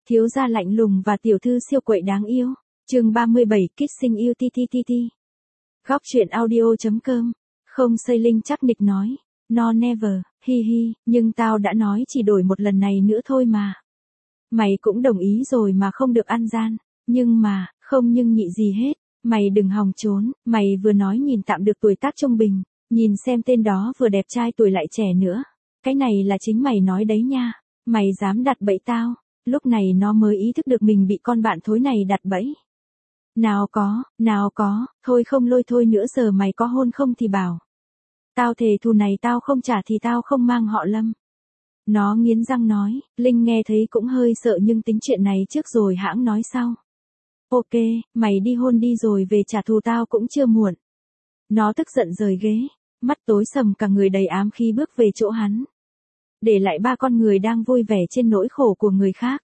Thiếu gia lạnh lùng và tiểu thư siêu quậy đáng yêu. Chương 37, Kissing You TTTT. Góc truyện audio.com. Không xây linh chắc nịch nói. No never, hi hi, nhưng tao đã nói chỉ đổi một lần này nữa thôi mà. Mày cũng đồng ý rồi mà không được ăn gian. Nhưng mà, không nhưng nhị gì hết. Mày đừng hòng trốn, mày vừa nói nhìn tạm được tuổi tác trung bình. Nhìn xem tên đó vừa đẹp trai tuổi lại trẻ nữa. Cái này là chính mày nói đấy nha. Mày dám đặt bẫy tao. Lúc này nó mới ý thức được mình bị con bạn thối này đặt bẫy. Nào có, thôi không lôi thôi nữa giờ mày có hôn không thì bảo. Tao thề thù này tao không trả thì tao không mang họ Lâm. Nó nghiến răng nói, Linh nghe thấy cũng hơi sợ nhưng tính chuyện này trước rồi hãng nói sau. Ok, mày đi hôn đi rồi về trả thù tao cũng chưa muộn. Nó tức giận rời ghế, mắt tối sầm cả người đầy ám khí bước về chỗ hắn. Để lại ba con người đang vui vẻ trên nỗi khổ của người khác.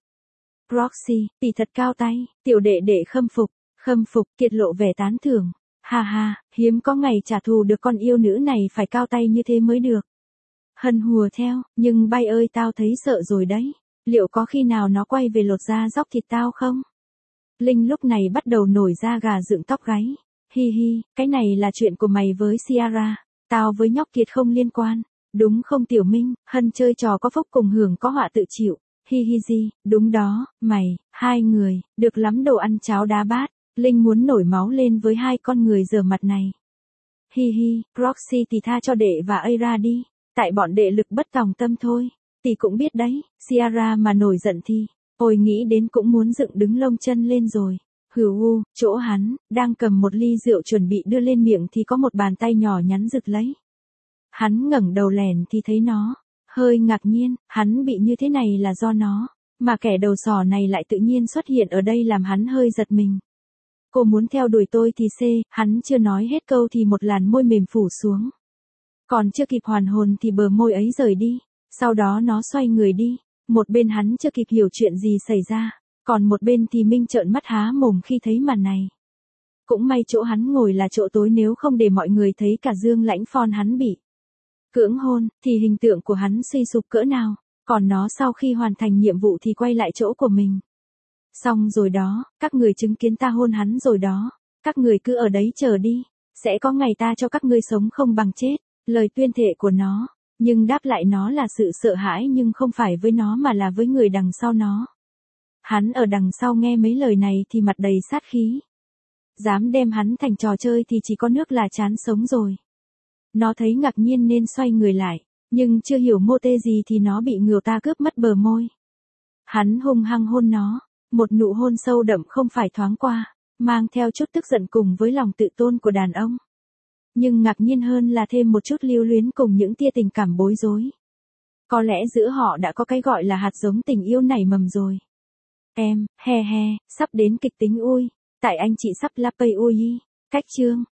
Roxy, tỷ thật cao tay, tiểu đệ đệ khâm phục, Kiệt lộ vẻ tán thưởng. Ha ha, hiếm có ngày trả thù được con yêu nữ này phải cao tay như thế mới được. Hân hùa theo, nhưng bay ơi tao thấy sợ rồi đấy. Liệu có khi nào nó quay về lột da dóc thịt tao không? Linh lúc này bắt đầu nổi da gà dựng tóc gáy. Hi hi, cái này là chuyện của mày với Ciara. Tao với nhóc Kiệt không liên quan. Đúng không Tiểu Minh, Hân chơi trò có phúc cùng hưởng có họa tự chịu. Hi hi gì, đúng đó, mày, hai người, được lắm đồ ăn cháo đá bát. Linh muốn nổi máu lên với hai con người dở mặt này. Hi hi, Roxy thì tha cho đệ và Aira đi. Tại bọn đệ lực bất tòng tâm thôi. Tỷ cũng biết đấy, Ciara mà nổi giận thì, ôi nghĩ đến cũng muốn dựng đứng lông chân lên rồi. Hừ chỗ hắn, đang cầm một ly rượu chuẩn bị đưa lên miệng thì có một bàn tay nhỏ nhắn giật lấy. Hắn ngẩng đầu lèn thì thấy nó. Hơi ngạc nhiên, hắn bị như thế này là do nó. Mà kẻ đầu sỏ này lại tự nhiên xuất hiện ở đây làm hắn hơi giật mình. Cô muốn theo đuổi tôi thì hắn chưa nói hết câu thì một làn môi mềm phủ xuống. Còn chưa kịp hoàn hồn thì bờ môi ấy rời đi. Sau đó nó xoay người đi. Một bên hắn chưa kịp hiểu chuyện gì xảy ra. Còn một bên thì Minh trợn mắt há mồm khi thấy màn này. Cũng may chỗ hắn ngồi là chỗ tối nếu không để mọi người thấy cả Dương Lãnh Phon hắn bị cưỡng hôn, thì hình tượng của hắn suy sụp cỡ nào. Còn nó sau khi hoàn thành nhiệm vụ thì quay lại chỗ của mình. Xong rồi đó, các người chứng kiến ta hôn hắn rồi đó. Các người cứ ở đấy chờ đi. Sẽ có ngày ta cho các ngươi sống không bằng chết. Lời tuyên thệ của nó. Nhưng đáp lại nó là sự sợ hãi nhưng không phải với nó mà là với người đằng sau nó. Hắn ở đằng sau nghe mấy lời này thì mặt đầy sát khí. Dám đem hắn thành trò chơi thì chỉ có nước là chán sống rồi. Nó thấy ngạc nhiên nên xoay người lại. Nhưng chưa hiểu mô tê gì thì nó bị người ta cướp mất bờ môi. Hắn hung hăng hôn nó. Một nụ hôn sâu đậm không phải thoáng qua. Mang theo chút tức giận cùng với lòng tự tôn của đàn ông. Nhưng ngạc nhiên hơn là thêm một chút lưu luyến cùng những tia tình cảm bối rối. Có lẽ giữa họ đã có cái gọi là hạt giống tình yêu nảy mầm rồi. Em, he, sắp đến kịch tính ui. Tại anh chị sắp la pay ui. Cách chương.